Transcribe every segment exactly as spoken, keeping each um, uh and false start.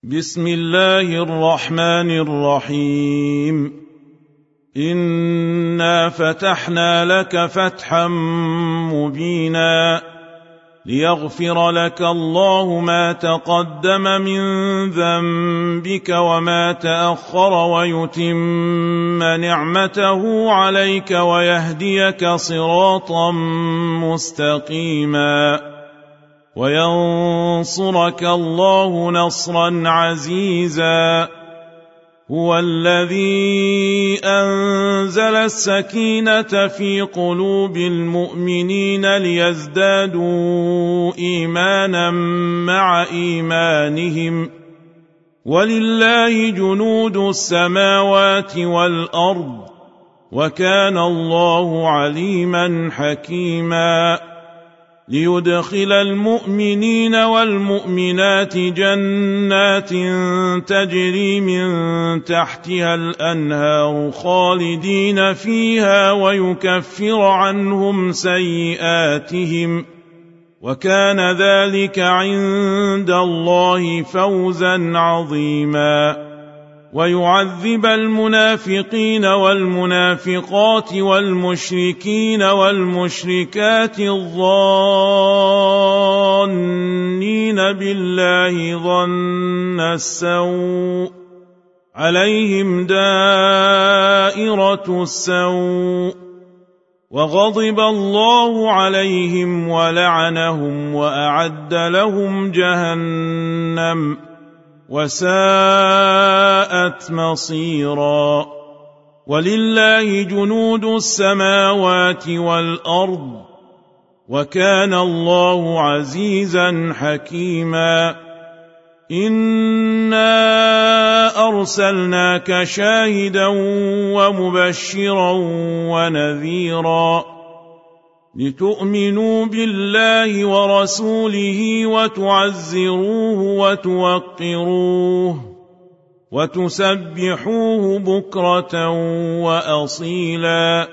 بسم الله الرحمن الرحيم. إنا فتحنا لك فتحا مبينا ليغفر لك الله ما تقدم من ذنبك وما تأخر ويتم نعمته عليك ويهديك صراطا مستقيما وينصرك الله نصرا عزيزا. هو الذي أنزل السكينة في قلوب المؤمنين ليزدادوا إيمانا مع إيمانهم ولله جنود السماوات والأرض وكان الله عليما حكيما. ليدخل المؤمنين والمؤمنات جنات تجري من تحتها الأنهار خالدين فيها ويكفر عنهم سيئاتهم وكان ذلك عند الله فوزا عظيما. ويعذب المنافقين والمنافقات والمشركين والمشركات الظانين بالله ظن السوء عليهم دائرة السوء وغضب الله عليهم ولعنهم وأعد لهم جهنم وساءت مصيرا. ولله جنود السماوات والأرض وكان الله عزيزا حكيما. إنا أرسلناك شاهدا ومبشرا ونذيرا لتؤمنوا بالله ورسوله وتعزروه وتوقروه وتسبحوه بكرة وأصيلا.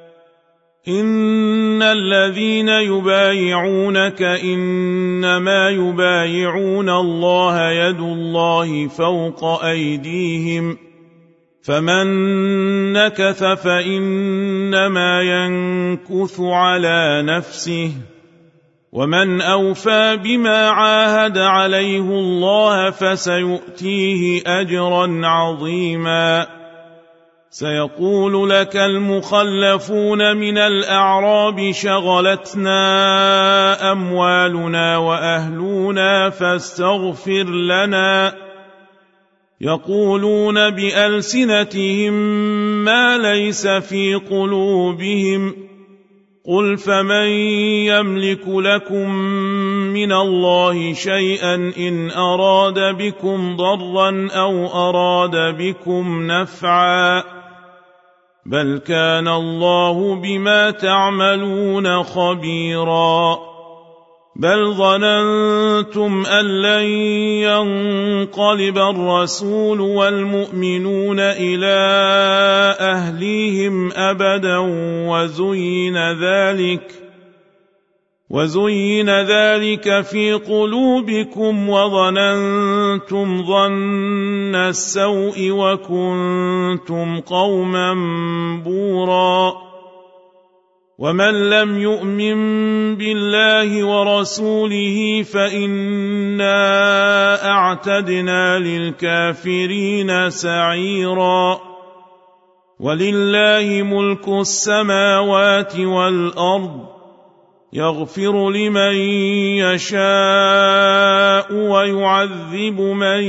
إن الذين يبايعونك إنما يبايعون الله يد الله فوق أيديهم فمن نكث فإنما ينكث على نفسه ومن أوفى بما عاهد عليه الله فسيؤتيه أجرا عظيما. سيقول لك المخلفون من الأعراب شغلتنا أموالنا وأهلنا فاستغفر لنا. يقولون بألسنتهم ما ليس في قلوبهم قل فمن يملك لكم من الله شيئا إن أراد بكم ضرا أو أراد بكم نفعا بل كان الله بما تعملون خبيرا. بل ظننتم أن لن ينقلب الرسول والمؤمنون إلى أهليهم أبدا وزين ذلك وزين ذلك في قلوبكم وظننتم ظن السوء وكنتم قوما بورا. ومن لم يؤمن بالله ورسوله فإنا أعتدنا للكافرين سعيرا. ولله ملك السماوات والأرض يغفر لمن يشاء ويعذب من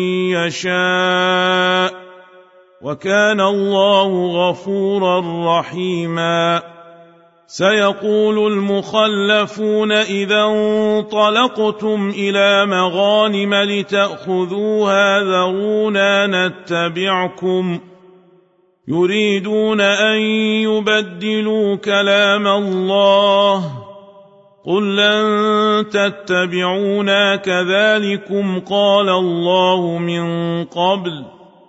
يشاء وكان الله غفورا رحيما. سيقول المخلفون إذا انطلقتم إلى مغانم لتأخذوها ذرونا نتبعكم يريدون أن يبدلوا كلام الله قل لن تتبعونا كذلكم قال الله من قبل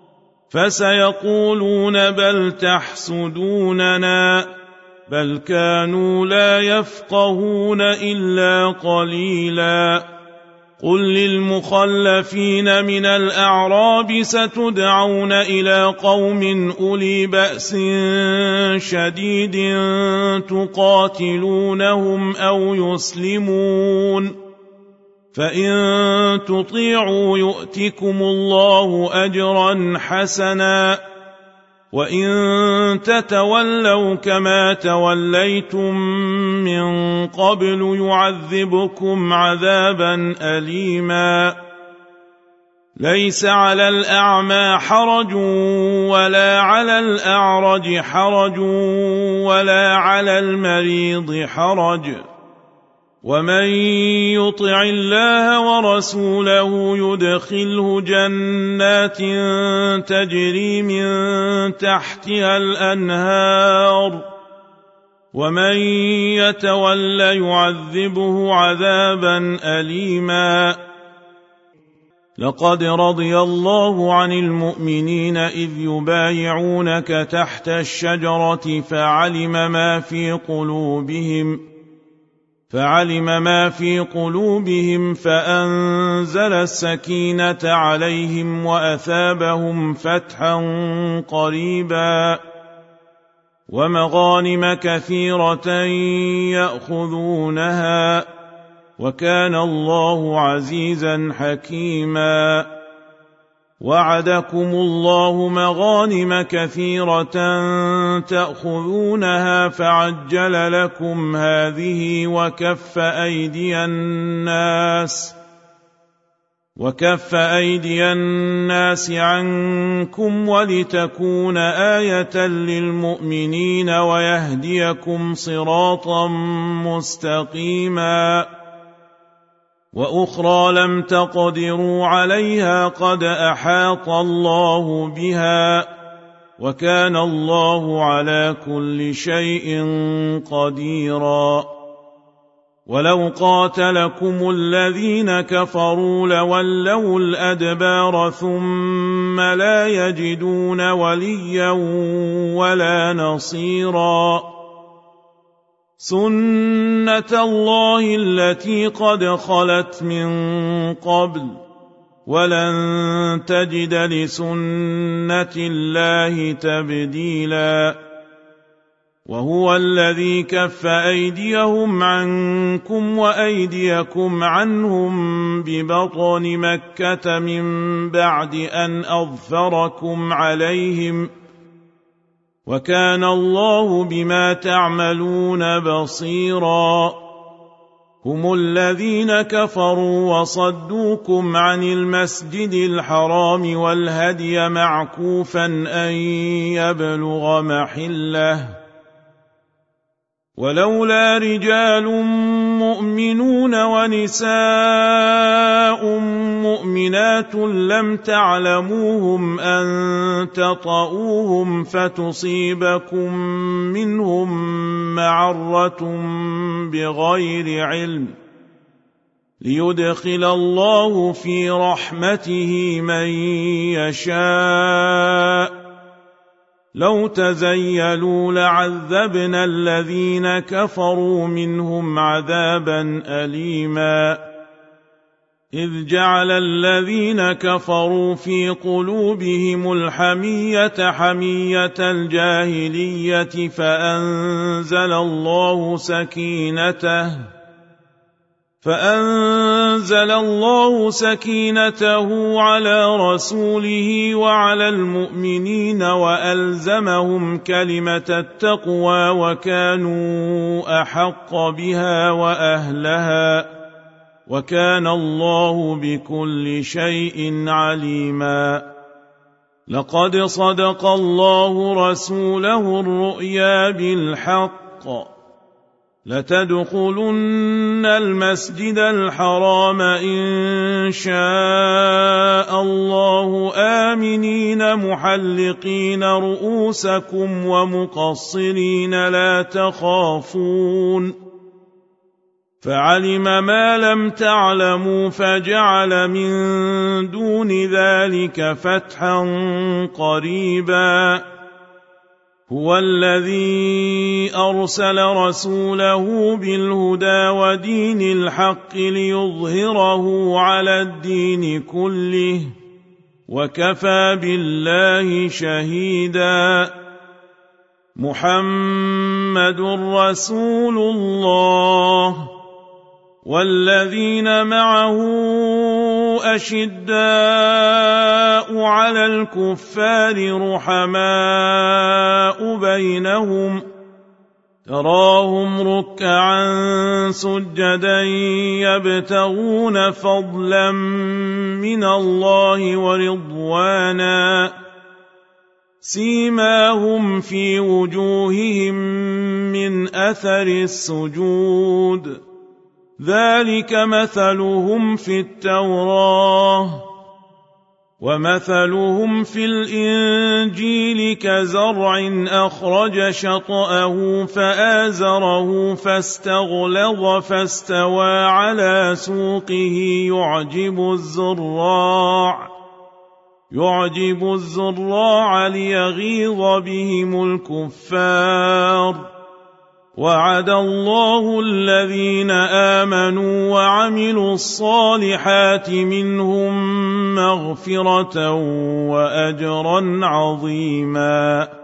فسيقولون بل تحسدوننا بل كانوا لا يفقهون إلا قليلا. قل للمخلفين من الأعراب ستدعون إلى قوم أولي بأس شديد تقاتلونهم أو يسلمون فإن تطيعوا يؤتكم الله أجرا حسنا وإن تتولوا كما توليتم من قبل يعذبكم عذابا أليما ليس على الأعمى حرج ولا على الأعرج حرج ولا على المريض حرج ومن يطع الله ورسوله يدخله جنات تجري من تحتها الأنهار ومن يتولى يعذبه عذابا أليما لقد رضي الله عن المؤمنين إذ يبايعونك تحت الشجرة فعلم ما في قلوبهم فعلم ما في قلوبهم فأنزل السكينة عليهم وأثابهم فتحا قريبا ومغانم كثيرة يأخذونها وكان الله عزيزا حكيما وعدكم الله مغانم كثيرة تأخذونها فعجل لكم هذه وكف أيدي الناس وكف أيدي الناس عنكم ولتكون آية للمؤمنين ويهديكم صراطا مستقيما وأخرى لم تقدروا عليها قد أحاط الله بها وكان الله على كل شيء قديرا ولو قاتلكم الذين كفروا لولوا الأدبار ثم لا يجدون وليا ولا نصيرا سنة الله التي قد خلت من قبل ولن تجد لسنة الله تبديلا وهو الذي كف أيديهم عنكم وأيديكم عنهم ببطن مكة من بعد أن أظفركم عليهم وكان الله بما تعملون بصيرا هم الذين كفروا وصدوكم عن المسجد الحرام والهدي معكوفا أن يبلغ محله ولولا رجال مؤمنون ونساء مؤمنات لم تعلموهم أن تطؤوهم فتصيبكم منهم معرة بغير علم ليدخل الله في رحمته من يشاء لو تزيلوا لعذبنا الذين كفروا منهم عذابا أليما إذ جعل الذين كفروا في قلوبهم الحمية حمية الجاهلية فأنزل الله سكينته فأنزل الله سكينته على رسوله وعلى المؤمنين وألزمهم كلمة التقوى وكانوا أحق بها وأهلها وكان الله بكل شيء عليما لقد صدق الله رسوله الرؤيا بالحق لتدخلن المسجد الحرام إن شاء الله آمنين محلقين رؤوسكم ومقصرين لا تخافون فعلم ما لم تعلموا فجعل من دون ذلك فتحا قريبا هو الذي أرسل رسوله بالهدى ودين الحق ليظهره على الدين كله وكفى بالله شهيدا. محمد رسول الله والذين معه أشداء على الكفار رحماء بينهم تراهم ركعا سجدا يبتغون فضلا من الله ورضوانا سيماهم في وجوههم من أثر السجود ذلك مثلهم في التوراة ومثلهم في الإنجيل كزرع أخرج شطأه فآزره فاستغلظ فاستوى على سوقه يعجب الزراع يعجب الزراع ليغيظ بهم الكفار. وعد الله الذين آمنوا وعملوا الصالحات منهم مغفرة وأجرا عظيما.